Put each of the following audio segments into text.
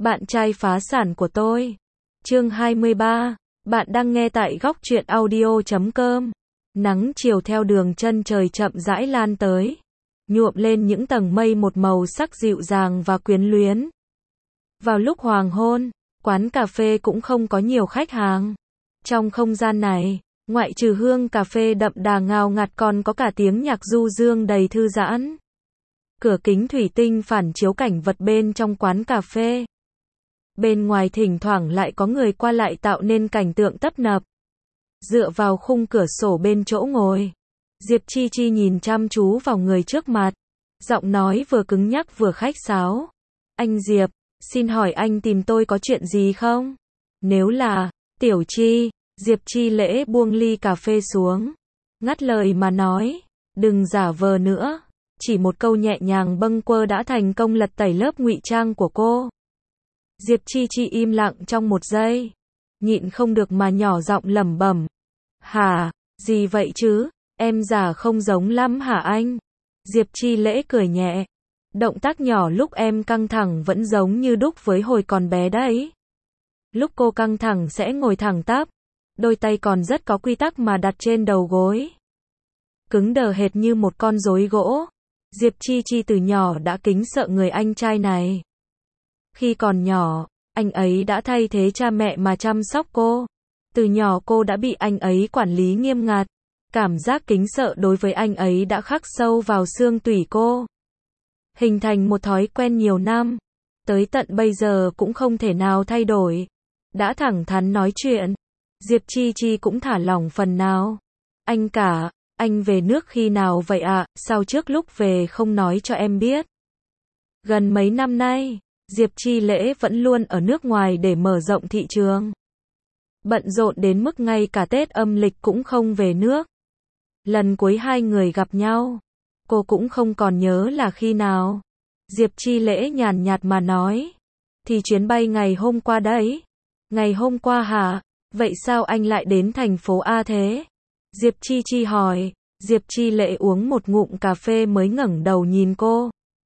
bạn trai phá sản của tôi. Chương 23. Bạn đang nghe tại góc truyện audio.com. Nắng chiều theo đường chân trời chậm rãi lan tới, nhuộm lên những tầng mây một màu sắc dịu dàng và quyến luyến. Vào lúc hoàng hôn, quán cà phê cũng không có nhiều khách hàng. Trong không gian này, ngoại trừ hương cà phê đậm đà ngào ngạt còn có cả tiếng nhạc du dương đầy thư giãn. Cửa kính thủy tinh phản chiếu cảnh vật bên trong quán cà phê. Bên ngoài thỉnh thoảng lại có người qua lại tạo nên cảnh tượng tấp nập. Dựa vào khung cửa sổ bên chỗ ngồi, Diệp Chi Chi nhìn chăm chú vào người trước mặt. Giọng nói vừa cứng nhắc vừa khách sáo. Anh Diệp, xin hỏi anh tìm tôi có chuyện gì không? Nếu là Tiểu Chi, Diệp Chi Lễ buông ly cà phê xuống, ngắt lời mà nói, đừng giả vờ nữa. Chỉ một câu nhẹ nhàng bâng quơ đã thành công lật tẩy lớp ngụy trang của cô. Diệp Chi Chi im lặng trong một giây, nhịn không được mà nhỏ giọng lẩm bẩm. Hả, gì vậy chứ, em giả không giống lắm hả anh? Diệp Chi Lễ cười nhẹ. Động tác nhỏ lúc em căng thẳng vẫn giống như đúc với hồi còn bé đấy. Lúc cô căng thẳng sẽ ngồi thẳng tắp, đôi tay còn rất có quy tắc mà đặt trên đầu gối. Cứng đờ hệt như một con rối gỗ. Diệp Chi Chi từ nhỏ đã kính sợ người anh trai này. Khi còn nhỏ, anh ấy đã thay thế cha mẹ mà chăm sóc cô. Từ nhỏ cô đã bị anh ấy quản lý nghiêm ngặt. Cảm giác kính sợ đối với anh ấy đã khắc sâu vào xương tủy cô. Hình thành một thói quen nhiều năm. Tới tận bây giờ cũng không thể nào thay đổi. Đã thẳng thắn nói chuyện, Diệp Chi Chi cũng thả lỏng phần nào. Anh cả, anh về nước khi nào vậy ạ? Sao trước lúc về không nói cho em biết? Gần mấy năm nay, Diệp Chi Lễ vẫn luôn ở nước ngoài để mở rộng thị trường. Bận rộn đến mức ngay cả Tết âm lịch cũng không về nước. Lần cuối hai người gặp nhau, cô cũng không còn nhớ là khi nào. Diệp Chi Lễ nhàn nhạt mà nói, thì chuyến bay ngày hôm qua đấy. Ngày hôm qua hả? Vậy sao anh lại đến thành phố A thế? Diệp Chi Chi hỏi. Diệp Chi Lễ uống một ngụm cà phê mới ngẩng đầu nhìn cô.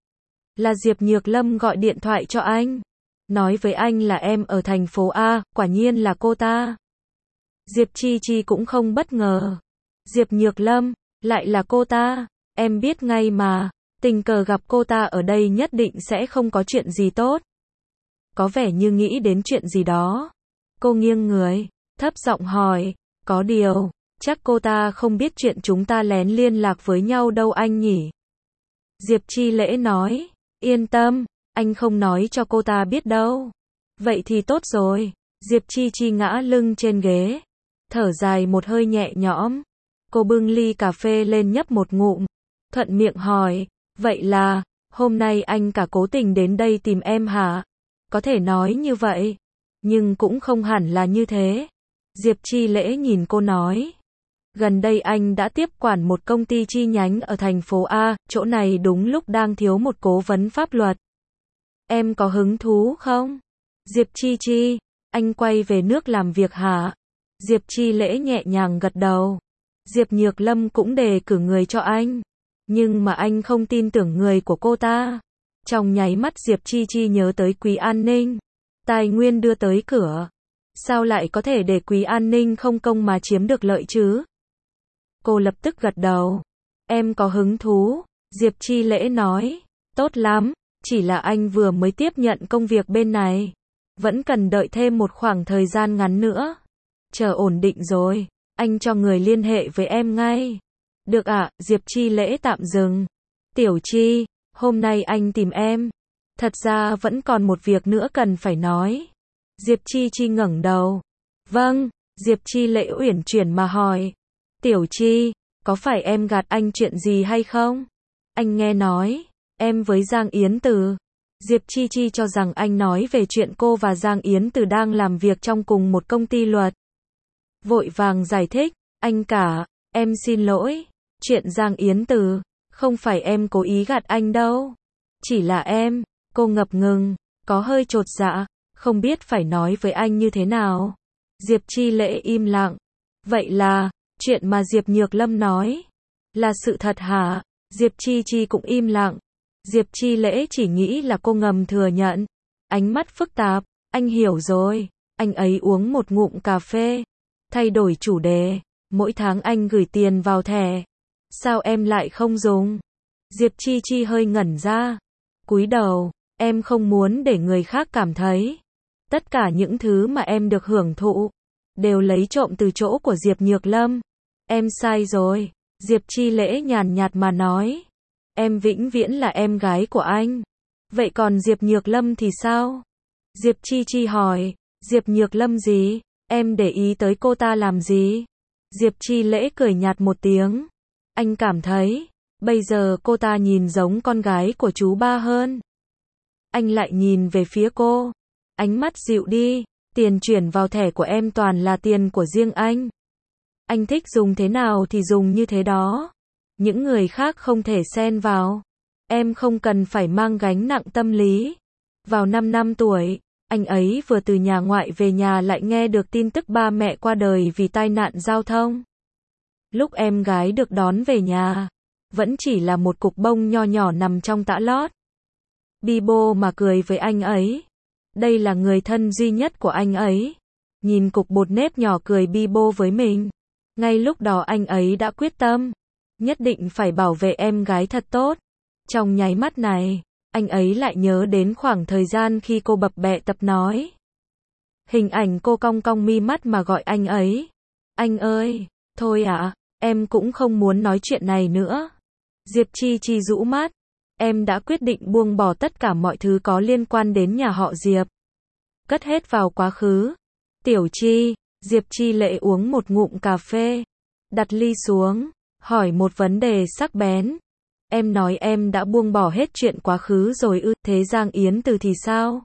Là Diệp Nhược Lâm gọi điện thoại cho anh. Nói với anh là em ở thành phố A, quả nhiên là cô ta. Diệp Chi Chi cũng không bất ngờ. Diệp Nhược Lâm, lại là cô ta, em biết ngay mà, tình cờ gặp cô ta ở đây nhất định sẽ không có chuyện gì tốt. Có vẻ như nghĩ đến chuyện gì đó. Cô nghiêng người, thấp giọng hỏi, có điều, chắc cô ta không biết chuyện chúng ta lén liên lạc với nhau đâu anh nhỉ? Diệp Chi Lễ nói, yên tâm, anh không nói cho cô ta biết đâu. Vậy thì tốt rồi. Diệp Chi Chi ngã lưng trên ghế, thở dài một hơi nhẹ nhõm. Cô bưng ly cà phê lên nhấp một ngụm, thuận miệng hỏi, vậy là, hôm nay anh cả cố tình đến đây tìm em hả? Có thể nói như vậy, nhưng cũng không hẳn là như thế. Diệp Chi Lễ nhìn cô nói, gần đây anh đã tiếp quản một công ty chi nhánh ở thành phố A, chỗ này đúng lúc đang thiếu một cố vấn pháp luật. Em có hứng thú không? Diệp Chi Chi, anh quay về nước làm việc hả? Diệp Chi Lễ nhẹ nhàng gật đầu. Diệp Nhược Lâm cũng đề cử người cho anh, nhưng mà anh không tin tưởng người của cô ta. Trong nháy mắt Diệp Chi Chi nhớ tới Quý An Ninh. Tài nguyên đưa tới cửa. Sao lại có thể để Quý An Ninh không công mà chiếm được lợi chứ? Cô lập tức gật đầu. Em có hứng thú. Diệp Chi Lễ nói. Tốt lắm, chỉ là anh vừa mới tiếp nhận công việc bên này. Vẫn cần đợi thêm một khoảng thời gian ngắn nữa. Chờ ổn định rồi, anh cho người liên hệ với em ngay. Được ạ, Diệp Chi Lễ tạm dừng. Tiểu Chi, hôm nay anh tìm em. Thật ra vẫn còn một việc nữa cần phải nói. Diệp Chi Chi ngẩng đầu. Vâng, Diệp Chi Lễ uyển chuyển mà hỏi. Tiểu Chi, có phải em gạt anh chuyện gì hay không? Anh nghe nói, em với Giang Yến Từ. Diệp Chi Chi cho rằng anh nói về chuyện cô và Giang Yến Từ đang làm việc trong cùng một công ty luật. Vội vàng giải thích, anh cả, em xin lỗi. Chuyện Giang Yến Từ, không phải em cố ý gạt anh đâu. Chỉ là em, cô ngập ngừng, có hơi chột dạ, không biết phải nói với anh như thế nào. Diệp Chi Lễ im lặng. Vậy là, chuyện mà Diệp Nhược Lâm nói, là sự thật hả? Diệp Chi Chi cũng im lặng. Diệp Chi Lễ chỉ nghĩ là cô ngầm thừa nhận. Ánh mắt phức tạp, anh hiểu rồi. Anh ấy uống một ngụm cà phê. Thay đổi chủ đề, mỗi tháng anh gửi tiền vào thẻ. Sao em lại không dùng? Diệp Chi Chi hơi ngẩn ra. Cúi đầu, em không muốn để người khác cảm thấy. Tất cả những thứ mà em được hưởng thụ, đều lấy trộm từ chỗ của Diệp Nhược Lâm. Em sai rồi. Diệp Chi Lễ nhàn nhạt mà nói. Em vĩnh viễn là em gái của anh. Vậy còn Diệp Nhược Lâm thì sao? Diệp Chi Chi hỏi. Diệp Nhược Lâm gì? Em để ý tới cô ta làm gì? Diệp Chi Lễ cười nhạt một tiếng. Anh cảm thấy, bây giờ cô ta nhìn giống con gái của chú ba hơn. Anh lại nhìn về phía cô. Ánh mắt dịu đi. Tiền chuyển vào thẻ của em toàn là tiền của riêng anh. Anh thích dùng thế nào thì dùng như thế đó. Những người khác không thể xen vào. Em không cần phải mang gánh nặng tâm lý. Vào 5 năm tuổi, anh ấy vừa từ nhà ngoại về nhà lại nghe được tin tức ba mẹ qua đời vì tai nạn giao thông. Lúc em gái được đón về nhà, vẫn chỉ là một cục bông nho nhỏ nằm trong tã lót. Bibo mà cười với anh ấy. Đây là người thân duy nhất của anh ấy. Nhìn cục bột nếp nhỏ cười Bibo với mình. Ngay lúc đó anh ấy đã quyết tâm, nhất định phải bảo vệ em gái thật tốt. Trong nháy mắt này, anh ấy lại nhớ đến khoảng thời gian khi cô bập bẹ tập nói. Hình ảnh cô cong cong mi mắt mà gọi anh ấy. Anh ơi, thôi ạ, em cũng không muốn nói chuyện này nữa. Diệp Chi Chi rũ mắt. Em đã quyết định buông bỏ tất cả mọi thứ có liên quan đến nhà họ Diệp. Cất hết vào quá khứ. Tiểu Chi, Diệp Chi Lễ uống một ngụm cà phê. Đặt ly xuống, hỏi một vấn đề sắc bén. Em nói em đã buông bỏ hết chuyện quá khứ rồi ư, thế Giang Yến Từ thì sao?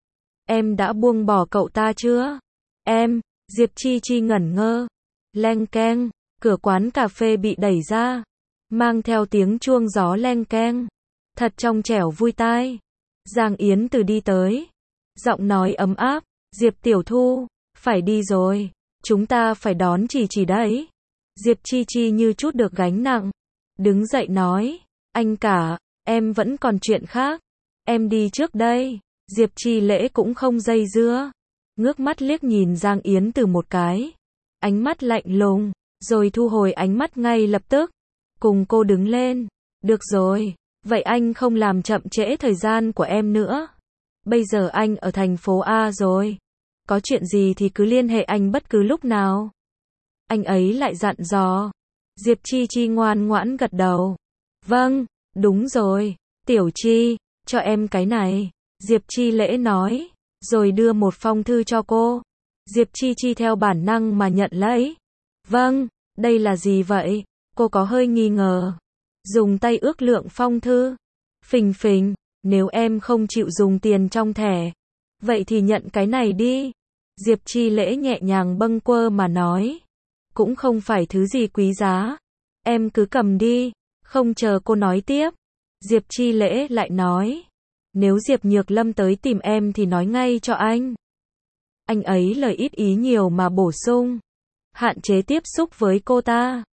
Em đã buông bỏ cậu ta chưa? Em, Diệp Chi Chi ngẩn ngơ. Leng keng, cửa quán cà phê bị đẩy ra. Mang theo tiếng chuông gió leng keng. Thật trong trẻo vui tai. Giang Yến Từ đi tới. Giọng nói ấm áp. Diệp Tiểu Thu, phải đi rồi. Chúng ta phải đón Chỉ Chỉ đấy. Diệp Chi Chi như chút được gánh nặng. Đứng dậy nói. Anh cả, em vẫn còn chuyện khác. Em đi trước đây. Diệp Chi Lễ cũng không dây dưa. Ngước mắt liếc nhìn Giang Yến Từ một cái. Ánh mắt lạnh lùng. Rồi thu hồi ánh mắt ngay lập tức. Cùng cô đứng lên. Được rồi. Vậy anh không làm chậm trễ thời gian của em nữa. Bây giờ anh ở thành phố A rồi. Có chuyện gì thì cứ liên hệ anh bất cứ lúc nào. Anh ấy lại dặn dò. Diệp Chi Chi ngoan ngoãn gật đầu. Vâng, đúng rồi. Tiểu Chi, cho em cái này. Diệp Chi Lễ nói. Rồi đưa một phong thư cho cô. Diệp Chi Chi theo bản năng mà nhận lấy. Vâng, đây là gì vậy? Cô có hơi nghi ngờ. Dùng tay ước lượng phong thư. Phình phình, nếu em không chịu dùng tiền trong thẻ, vậy thì nhận cái này đi. Diệp Chi Lễ nhẹ nhàng bâng quơ mà nói. Cũng không phải thứ gì quý giá. Em cứ cầm đi. Không chờ cô nói tiếp. Diệp Chi Lễ lại nói. Nếu Diệp Nhược Lâm tới tìm em thì nói ngay cho anh. Anh ấy lời ít ý nhiều mà bổ sung. Hạn chế tiếp xúc với cô ta.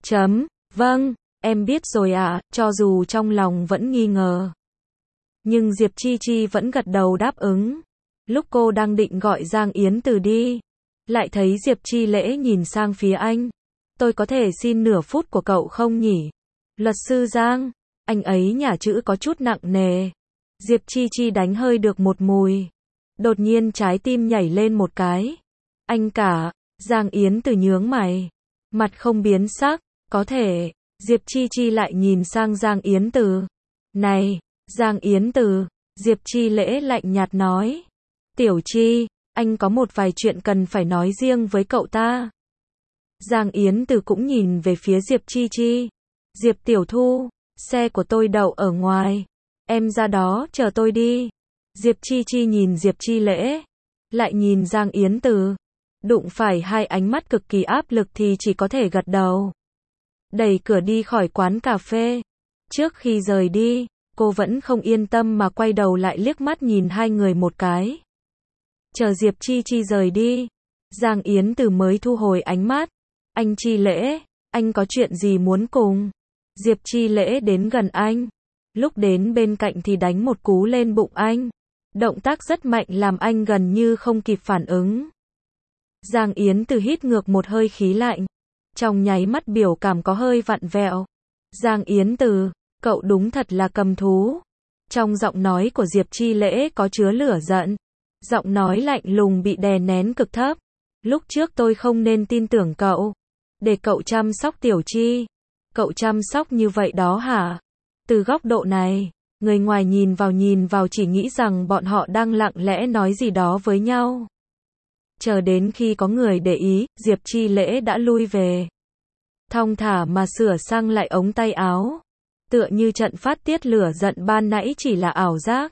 Vâng, em biết rồi ạ, cho dù trong lòng vẫn nghi ngờ. Nhưng Diệp Chi Chi vẫn gật đầu đáp ứng. Lúc cô đang định gọi Giang Yến Từ đi, lại thấy Diệp Chi Lễ nhìn sang phía anh. Tôi có thể xin nửa phút của cậu không nhỉ? Luật sư Giang, anh ấy nhả chữ có chút nặng nề. Diệp Chi Chi đánh hơi được một mùi. Đột nhiên trái tim nhảy lên một cái. Anh cả, Giang Yến Từ nhướng mày. Mặt không biến sắc, có thể. Diệp Chi Chi lại nhìn sang Giang Yến Từ. Này, Giang Yến Từ, Diệp Chi Lễ lạnh nhạt nói. Tiểu Chi, anh có một vài chuyện cần phải nói riêng với cậu ta. Giang Yến Từ cũng nhìn về phía Diệp Chi Chi. Diệp Tiểu Thu, xe của tôi đậu ở ngoài. Em ra đó chờ tôi đi. Diệp Chi Chi nhìn Diệp Chi Lễ. Lại nhìn Giang Yến Từ. Đụng phải hai ánh mắt cực kỳ áp lực thì chỉ có thể gật đầu. Đẩy cửa đi khỏi quán cà phê. Trước khi rời đi, cô vẫn không yên tâm mà quay đầu lại liếc mắt nhìn hai người một cái. Chờ Diệp Chi Chi rời đi, Giang Yến Từ mới thu hồi ánh mắt. Anh Chi Lễ, anh có chuyện gì muốn cùng? Diệp Chi Lễ đến gần anh. Lúc đến bên cạnh thì đánh một cú lên bụng anh. Động tác rất mạnh làm anh gần như không kịp phản ứng. Giang Yến Từ hít ngược một hơi khí lạnh. Trong nháy mắt biểu cảm có hơi vặn vẹo. Giang Yến Từ, cậu đúng thật là cầm thú. Trong giọng nói của Diệp Chi Lễ có chứa lửa giận. Giọng nói lạnh lùng bị đè nén cực thấp. Lúc trước tôi không nên tin tưởng cậu. Để cậu chăm sóc Tiểu Chi. Cậu chăm sóc như vậy đó hả? Từ góc độ này, người ngoài nhìn vào chỉ nghĩ rằng bọn họ đang lặng lẽ nói gì đó với nhau. Chờ đến khi có người để ý, Diệp Chi Lễ đã lui về. Thong thả mà sửa sang lại ống tay áo. Tựa như trận phát tiết lửa giận ban nãy chỉ là ảo giác.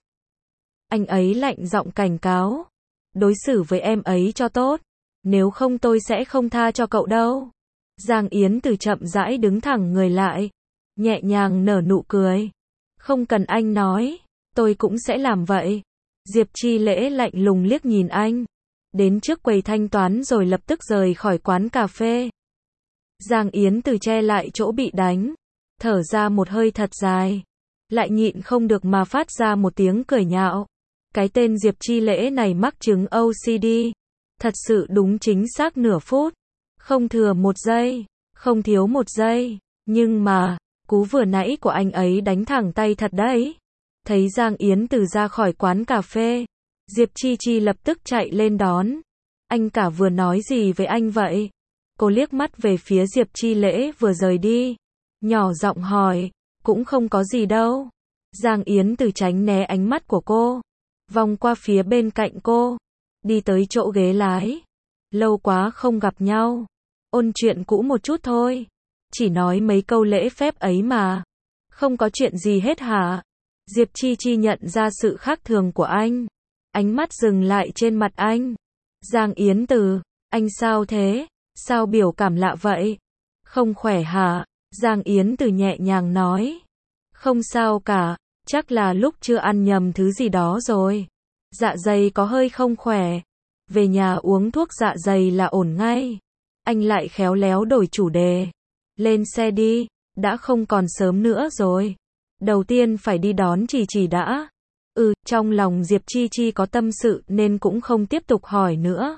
Anh ấy lạnh giọng cảnh cáo. Đối xử với em ấy cho tốt. Nếu không tôi sẽ không tha cho cậu đâu. Giang Yến Từ chậm rãi đứng thẳng người lại. Nhẹ nhàng nở nụ cười. Không cần anh nói. Tôi cũng sẽ làm vậy. Diệp Chi Lễ lạnh lùng liếc nhìn anh. Đến trước quầy thanh toán rồi lập tức rời khỏi quán cà phê. Giang Yến Từ che lại chỗ bị đánh. Thở ra một hơi thật dài. Lại nhịn không được mà phát ra một tiếng cười nhạo. Cái tên Diệp Chi Lễ này mắc chứng OCD. Thật sự đúng chính xác nửa phút. Không thừa một giây. Không thiếu một giây. Nhưng mà, cú vừa nãy của anh ấy đánh thẳng tay thật đấy. Thấy Giang Yến Từ ra khỏi quán cà phê. Diệp Chi Chi lập tức chạy lên đón. Anh cả vừa nói gì với anh vậy? Cô liếc mắt về phía Diệp Chi Lễ vừa rời đi. Nhỏ giọng hỏi. Cũng không có gì đâu. Giang Yến Từ tránh né ánh mắt của cô. Vòng qua phía bên cạnh cô. Đi tới chỗ ghế lái. Lâu quá không gặp nhau. Ôn chuyện cũ một chút thôi. Chỉ nói mấy câu lễ phép ấy mà. Không có chuyện gì hết hả? Diệp Chi Chi nhận ra sự khác thường của anh. Ánh mắt dừng lại trên mặt anh. Giang Yến Từ, anh sao thế? Sao biểu cảm lạ vậy? Không khỏe hả? Giang Yến Từ nhẹ nhàng nói. Không sao cả, chắc là lúc chưa ăn nhầm thứ gì đó rồi. Dạ dày có hơi không khỏe. Về nhà uống thuốc dạ dày là ổn ngay. Anh lại khéo léo đổi chủ đề. Lên xe đi, đã không còn sớm nữa rồi. Đầu tiên phải đi đón Chỉ Chỉ đã. Trong lòng Diệp Chi Chi có tâm sự nên cũng không tiếp tục hỏi nữa.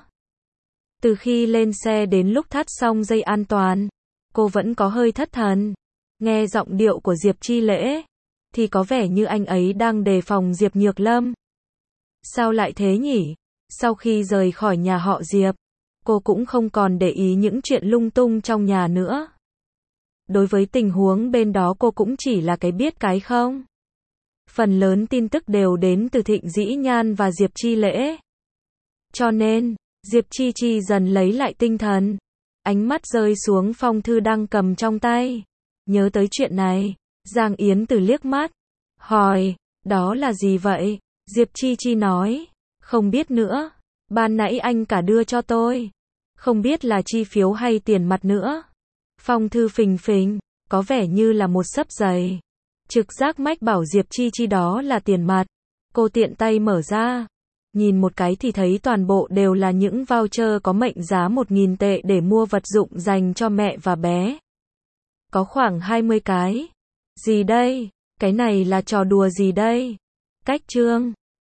Từ khi lên xe đến lúc thắt xong dây an toàn, cô vẫn có hơi thất thần. Nghe giọng điệu của Diệp Chi Lễ, thì có vẻ như anh ấy đang đề phòng Diệp Nhược Lâm. Sao lại thế nhỉ? Sau khi rời khỏi nhà họ Diệp, cô cũng không còn để ý những chuyện lung tung trong nhà nữa. Đối với tình huống bên đó cô cũng chỉ là cái biết cái không. Phần lớn tin tức đều đến từ Thịnh Dĩ Nhan và Diệp Chi Lễ. Cho nên, Diệp Chi Chi dần lấy lại tinh thần. Ánh mắt rơi xuống phong thư đang cầm trong tay. Nhớ tới chuyện này, Giang Yến Từ liếc mắt. Hỏi, đó là gì vậy? Diệp Chi Chi nói, không biết nữa. Ban nãy anh cả đưa cho tôi. Không biết là chi phiếu hay tiền mặt nữa. Phong thư phình phình, có vẻ như là một xấp giày. Trực giác mách bảo Diệp Chi Chi đó là tiền mặt. Cô tiện tay mở ra. Nhìn một cái thì thấy toàn bộ đều là những voucher có mệnh giá 1.000 tệ để mua vật dụng dành cho mẹ và bé. Có khoảng 20 cái. Gì đây? Cái này là trò đùa gì đây? Cách chương